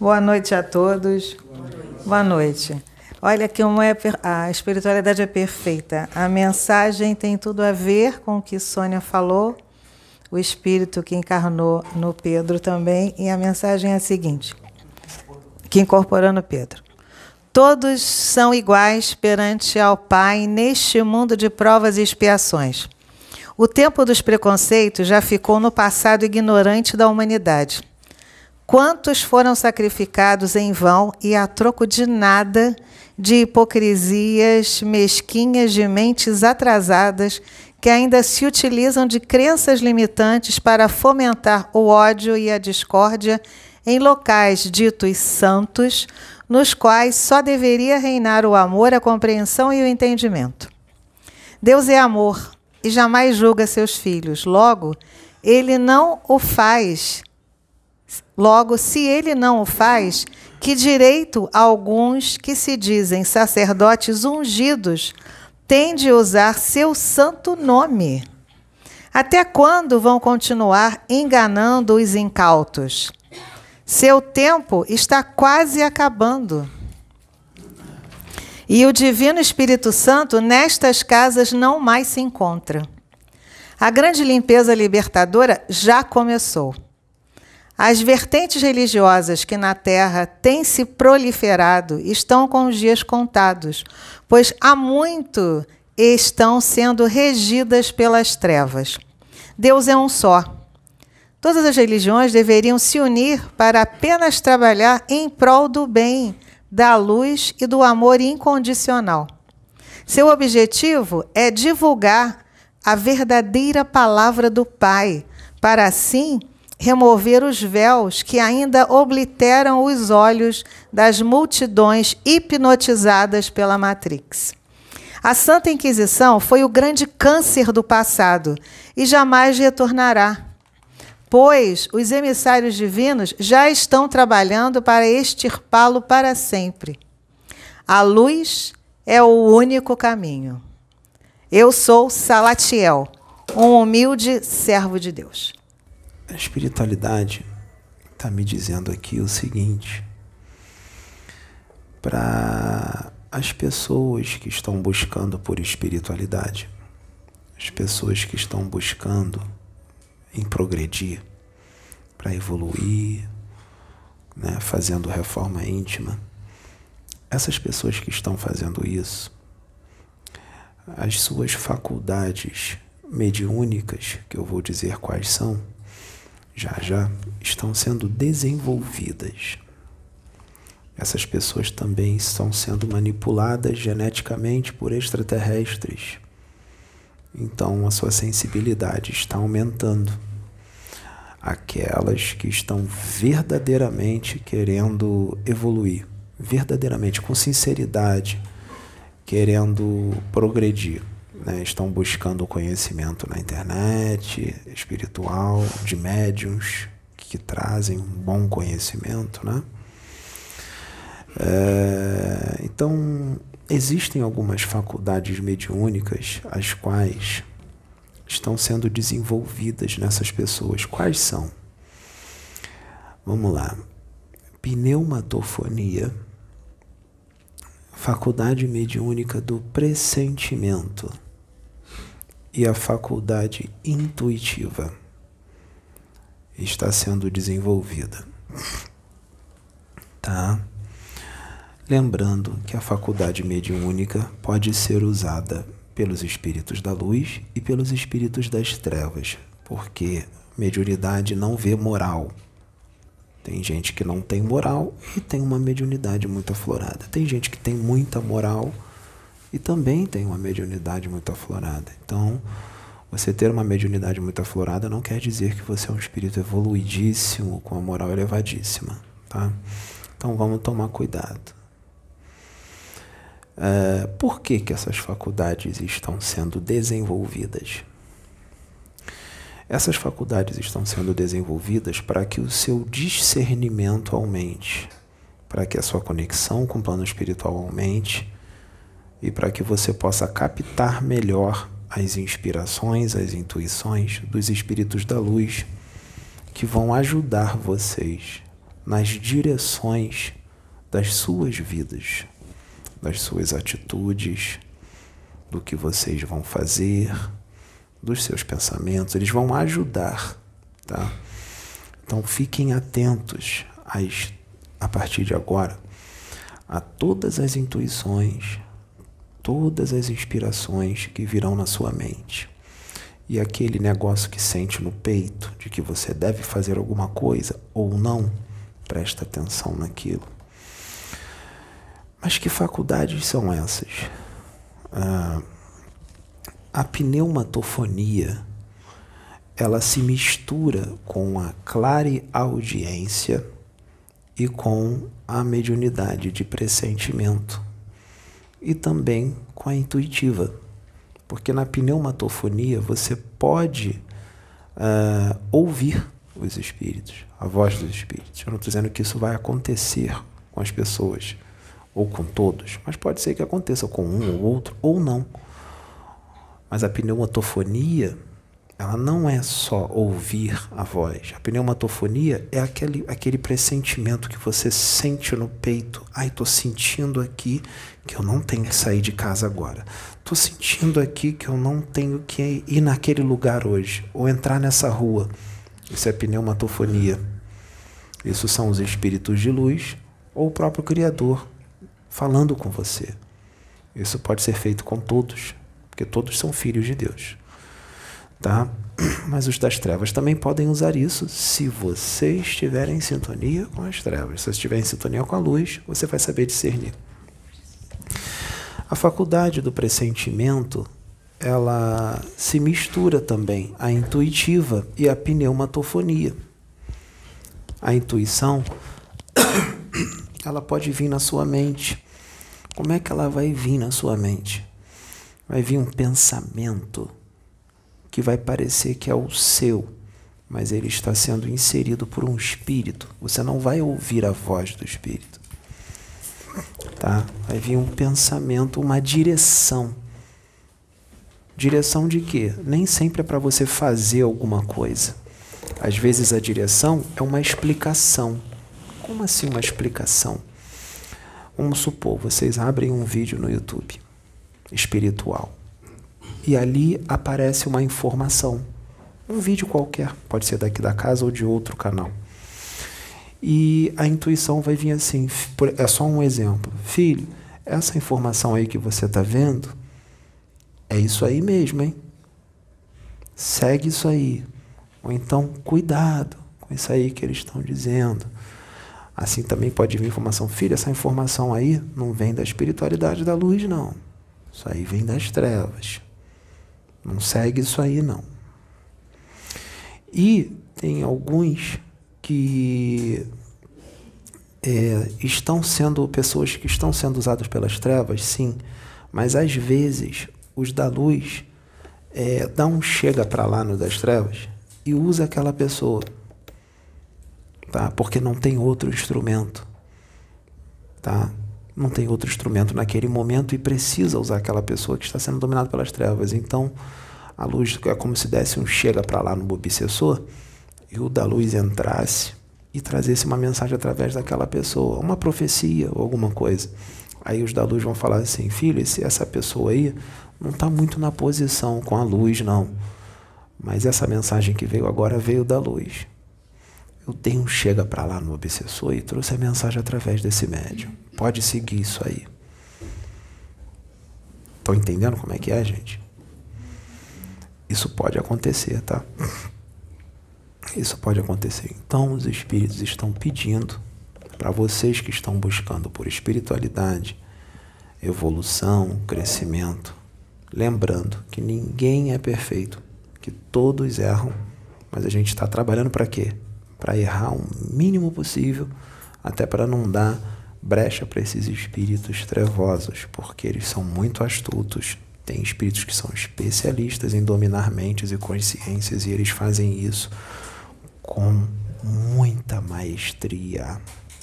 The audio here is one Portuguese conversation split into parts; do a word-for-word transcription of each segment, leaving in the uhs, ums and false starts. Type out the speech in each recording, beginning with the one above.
Boa noite a todos. Boa noite. Boa noite. Olha que uma é, a espiritualidade é perfeita. A mensagem tem tudo a ver com o que Sônia falou, o espírito que encarnou no Pedro também, e a mensagem é a seguinte, que incorporou no Pedro. Todos são iguais perante ao Pai neste mundo de provas e expiações. O tempo dos preconceitos já ficou no passado ignorante da humanidade. Quantos foram sacrificados em vão e a troco de nada, de hipocrisias mesquinhas de mentes atrasadas que ainda se utilizam de crenças limitantes para fomentar o ódio e a discórdia em locais ditos santos, nos quais só deveria reinar o amor, a compreensão e o entendimento. Deus é amor e jamais julga seus filhos. Logo, ele não o faz. Logo, se ele não o faz, que direito alguns que se dizem sacerdotes ungidos têm de usar seu santo nome? Até quando vão continuar enganando os incautos? Seu tempo está quase acabando. E o Divino Espírito Santo nestas casas não mais se encontra. A grande limpeza libertadora já começou. As vertentes religiosas que na Terra têm se proliferado estão com os dias contados, pois há muito estão sendo regidas pelas trevas. Deus é um só. Todas as religiões deveriam se unir para apenas trabalhar em prol do bem, da luz e do amor incondicional. Seu objetivo é divulgar a verdadeira palavra do Pai, para assim remover os véus que ainda obliteram os olhos das multidões hipnotizadas pela Matrix. A Santa Inquisição foi o grande câncer do passado e jamais retornará, pois os emissários divinos já estão trabalhando para extirpá-lo para sempre. A luz é o único caminho. Eu sou Salatiel, um humilde servo de Deus. A espiritualidade está me dizendo aqui o seguinte: para as pessoas que estão buscando por espiritualidade, as pessoas que estão buscando em progredir, para evoluir, né, fazendo reforma íntima, essas pessoas que estão fazendo isso, as suas faculdades mediúnicas, que eu vou dizer quais são, já já estão sendo desenvolvidas. Essas pessoas também estão sendo manipuladas geneticamente por extraterrestres. Então a sua sensibilidade está aumentando. Aquelas que estão verdadeiramente querendo evoluir, verdadeiramente, com sinceridade, querendo progredir, né? Estão buscando conhecimento na internet, espiritual, de médiuns que trazem um bom conhecimento, né? É, então, existem algumas faculdades mediúnicas as quais estão sendo desenvolvidas nessas pessoas. Quais são? Vamos lá. Pneumatofonia, faculdade mediúnica do pressentimento e a faculdade intuitiva está sendo desenvolvida. Tá? Lembrando que a faculdade mediúnica pode ser usada pelos espíritos da luz e pelos espíritos das trevas, porque mediunidade não vê moral. Tem gente que não tem moral e tem uma mediunidade muito aflorada. Tem gente que tem muita moral e também tem uma mediunidade muito aflorada. Então, você ter uma mediunidade muito aflorada não quer dizer que você é um espírito evoluidíssimo, com a moral elevadíssima, tá? Então, vamos tomar cuidado. É, por que que essas faculdades estão sendo desenvolvidas? Essas faculdades estão sendo desenvolvidas para que o seu discernimento aumente, para que a sua conexão com o plano espiritual aumente e para que você possa captar melhor as inspirações, as intuições dos espíritos da luz que vão ajudar vocês nas direções das suas vidas, das suas atitudes, do que vocês vão fazer, dos seus pensamentos. Eles vão ajudar, tá? Então fiquem atentos às, a partir de agora a todas as intuições, todas as inspirações que virão na sua mente. E aquele negócio que sente no peito de que você deve fazer alguma coisa ou não, presta atenção naquilo. Mas que faculdades são essas? Ah, a pneumatofonia, ela se mistura com a clareaudiência e com a mediunidade de pressentimento e também com a intuitiva, porque na pneumatofonia você pode uh, ouvir os espíritos, a voz dos espíritos. Eu não estou dizendo que isso vai acontecer com as pessoas ou com todos, mas pode ser que aconteça com um ou outro ou não. Mas a pneumatofonia, ela não é só ouvir a voz. A pneumatofonia é aquele, aquele pressentimento que você sente no peito. Ai, estou sentindo aqui que eu não tenho que sair de casa agora. Estou sentindo aqui que eu não tenho que ir naquele lugar hoje, ou entrar nessa rua. Isso é pneumatofonia. Isso são os espíritos de luz ou o próprio Criador falando com você. Isso pode ser feito com todos, porque todos são filhos de Deus. Tá? Mas os das trevas também podem usar isso se você estiver em sintonia com as trevas. Se você estiver em sintonia com a luz, você vai saber discernir. A faculdade do pressentimento, ela se mistura também à intuitiva e à pneumatofonia. A intuição, ela pode vir na sua mente. Como é que ela vai vir na sua mente? Vai vir um pensamento que vai parecer que é o seu, mas ele está sendo inserido por um espírito. Você não vai ouvir a voz do espírito. Tá? Vai vir um pensamento, uma direção. Direção de quê? Nem sempre é para você fazer alguma coisa. Às vezes a direção é uma explicação. Como assim uma explicação? Vamos supor, vocês abrem um vídeo no YouTube espiritual. E ali aparece uma informação, um vídeo qualquer, pode ser daqui da casa ou de outro canal. E a intuição vai vir assim, é só um exemplo. Filho, essa informação aí que você está vendo, é isso aí mesmo, hein? Segue isso aí. Ou então, cuidado com isso aí que eles estão dizendo. Assim também pode vir informação. Filho, essa informação aí não vem da espiritualidade da luz, não. Isso aí vem das trevas. Não segue isso aí, não. E tem alguns que é, estão sendo, pessoas que estão sendo usadas pelas trevas, sim, mas às vezes os da luz é, dá um chega para lá no das trevas e usa aquela pessoa, tá? Porque não tem outro instrumento, tá? Não tem outro instrumento naquele momento e precisa usar aquela pessoa que está sendo dominada pelas trevas. Então, a luz é como se desse um chega para lá no obsessor e o da luz entrasse e trazesse uma mensagem através daquela pessoa, uma profecia ou alguma coisa. Aí os da luz vão falar assim, filho, esse, essa pessoa aí não está muito na posição com a luz, não. Mas essa mensagem que veio agora veio da luz. Eu dei um chega para lá no obsessor e trouxe a mensagem através desse médium. Pode seguir isso aí. Estão entendendo como é que é, gente? Isso pode acontecer, tá? Isso pode acontecer. Então, os espíritos estão pedindo para vocês que estão buscando por espiritualidade, evolução, crescimento, lembrando que ninguém é perfeito, que todos erram, mas a gente está trabalhando para quê? Para errar o mínimo possível, até para não dar brecha para esses espíritos trevosos, porque eles são muito astutos. Tem espíritos que são especialistas em dominar mentes e consciências e eles fazem isso com muita maestria,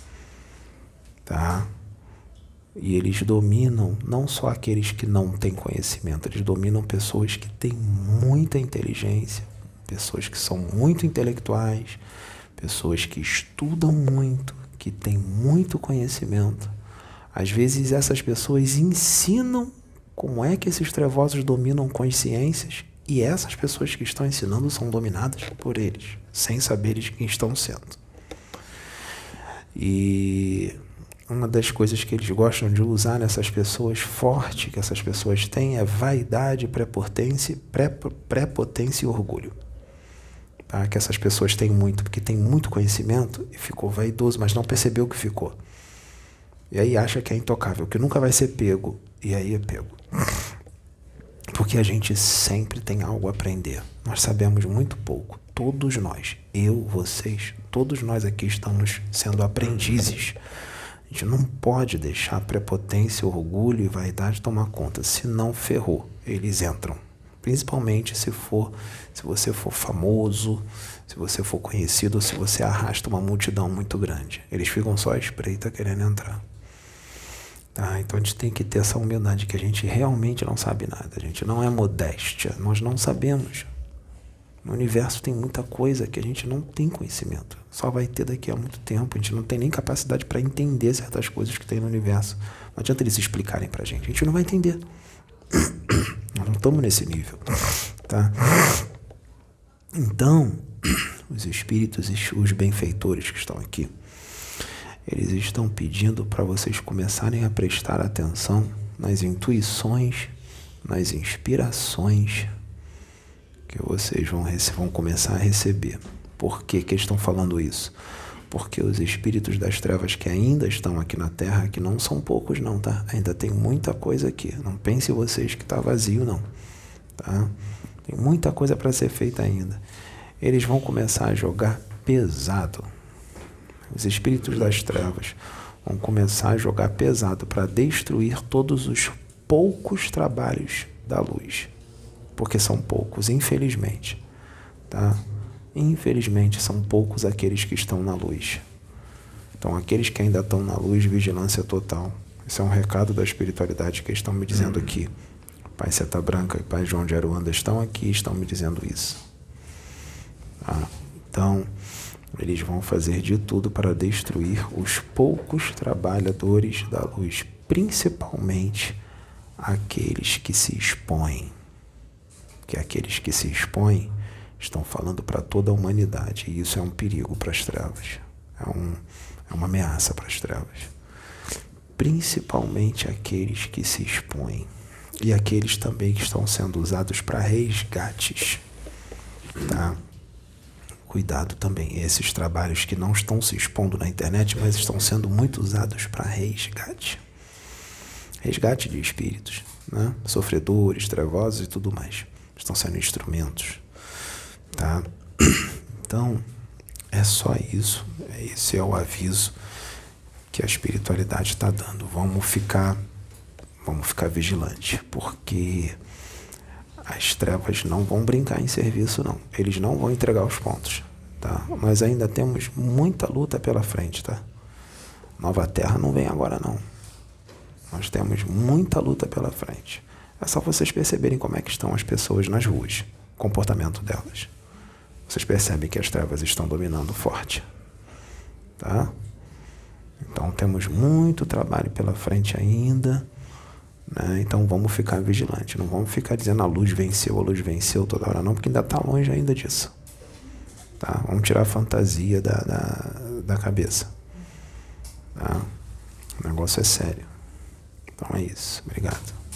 tá? E eles dominam não só aqueles que não têm conhecimento, eles dominam pessoas que têm muita inteligência, pessoas que são muito intelectuais, pessoas que estudam muito, que têm muito conhecimento. Às vezes essas pessoas ensinam como é que esses trevosos dominam consciências e essas pessoas que estão ensinando são dominadas por eles, sem saberes quem estão sendo. E uma das coisas que eles gostam de usar nessas pessoas forte que essas pessoas têm é vaidade, prepotência, pré, prepotência e orgulho. Tá? Que essas pessoas têm muito, porque têm muito conhecimento e ficou vaidoso, mas não percebeu que ficou. E aí acha que é intocável, que nunca vai ser pego. E aí é pego. Porque a gente sempre tem algo a aprender. Nós sabemos muito pouco. Todos nós, eu, vocês, todos nós aqui estamos sendo aprendizes. A gente não pode deixar prepotência, orgulho e vaidade tomar conta, senão ferrou. Eles entram. Principalmente se for, se você for famoso, se você for conhecido, ou se você arrasta uma multidão muito grande. Eles ficam só à espreita querendo entrar. Tá? Então a gente tem que ter essa humildade que a gente realmente não sabe nada. A gente não é modéstia, nós não sabemos. No universo tem muita coisa que a gente não tem conhecimento. Só vai ter daqui a muito tempo. A gente não tem nem capacidade para entender certas coisas que tem no universo. Não adianta eles explicarem para a gente. A gente não vai entender. Nós não estamos nesse nível. Tá? Então, os espíritos e os benfeitores que estão aqui, eles estão pedindo para vocês começarem a prestar atenção nas intuições, nas inspirações que vocês vão, vão começar a receber. Por que que eles estão falando isso? Porque os espíritos das trevas que ainda estão aqui na Terra, que não são poucos não, tá? Ainda tem muita coisa aqui. Não pense vocês que está vazio, não. Tá? Tem muita coisa para ser feita ainda. Eles vão começar a jogar pesado. Os espíritos das trevas vão começar a jogar pesado para destruir todos os poucos trabalhos da luz. Porque são poucos, infelizmente. Tá? Infelizmente, são poucos aqueles que estão na luz. Então, aqueles que ainda estão na luz, vigilância total. Esse é um recado da espiritualidade que eles estão me dizendo aqui. Pai Seta Branca e Pai João de Aruanda estão aqui e estão me dizendo isso. Tá? Então, eles vão fazer de tudo para destruir os poucos trabalhadores da luz, principalmente aqueles que se expõem. Que aqueles que se expõem estão falando para toda a humanidade, e isso é um perigo para as trevas, é, um, é uma ameaça para as trevas. Principalmente aqueles que se expõem, e aqueles também que estão sendo usados para resgates. Tá? Cuidado também, esses trabalhos que não estão se expondo na internet, mas estão sendo muito usados para resgate. Resgate de espíritos, né? Sofredores, trevosos e tudo mais. Estão sendo instrumentos. Tá? Então, é só isso. Esse é o aviso que a espiritualidade está dando. Vamos ficar, vamos ficar vigilantes, porque as trevas não vão brincar em serviço, não. Eles não vão entregar os pontos. Tá? Nós ainda temos muita luta pela frente. Tá? Nova Terra não vem agora, não. Nós temos muita luta pela frente. É só vocês perceberem como é que estão as pessoas nas ruas, o comportamento delas. Vocês percebem que as trevas estão dominando forte. Tá? Então temos muito trabalho pela frente ainda, né? Então vamos ficar vigilantes. Não vamos ficar dizendo a luz venceu, a luz venceu toda hora não, porque ainda está longe ainda disso. Tá? Vamos tirar a fantasia da, da, da cabeça. Tá? O negócio é sério. Então é isso. Obrigado.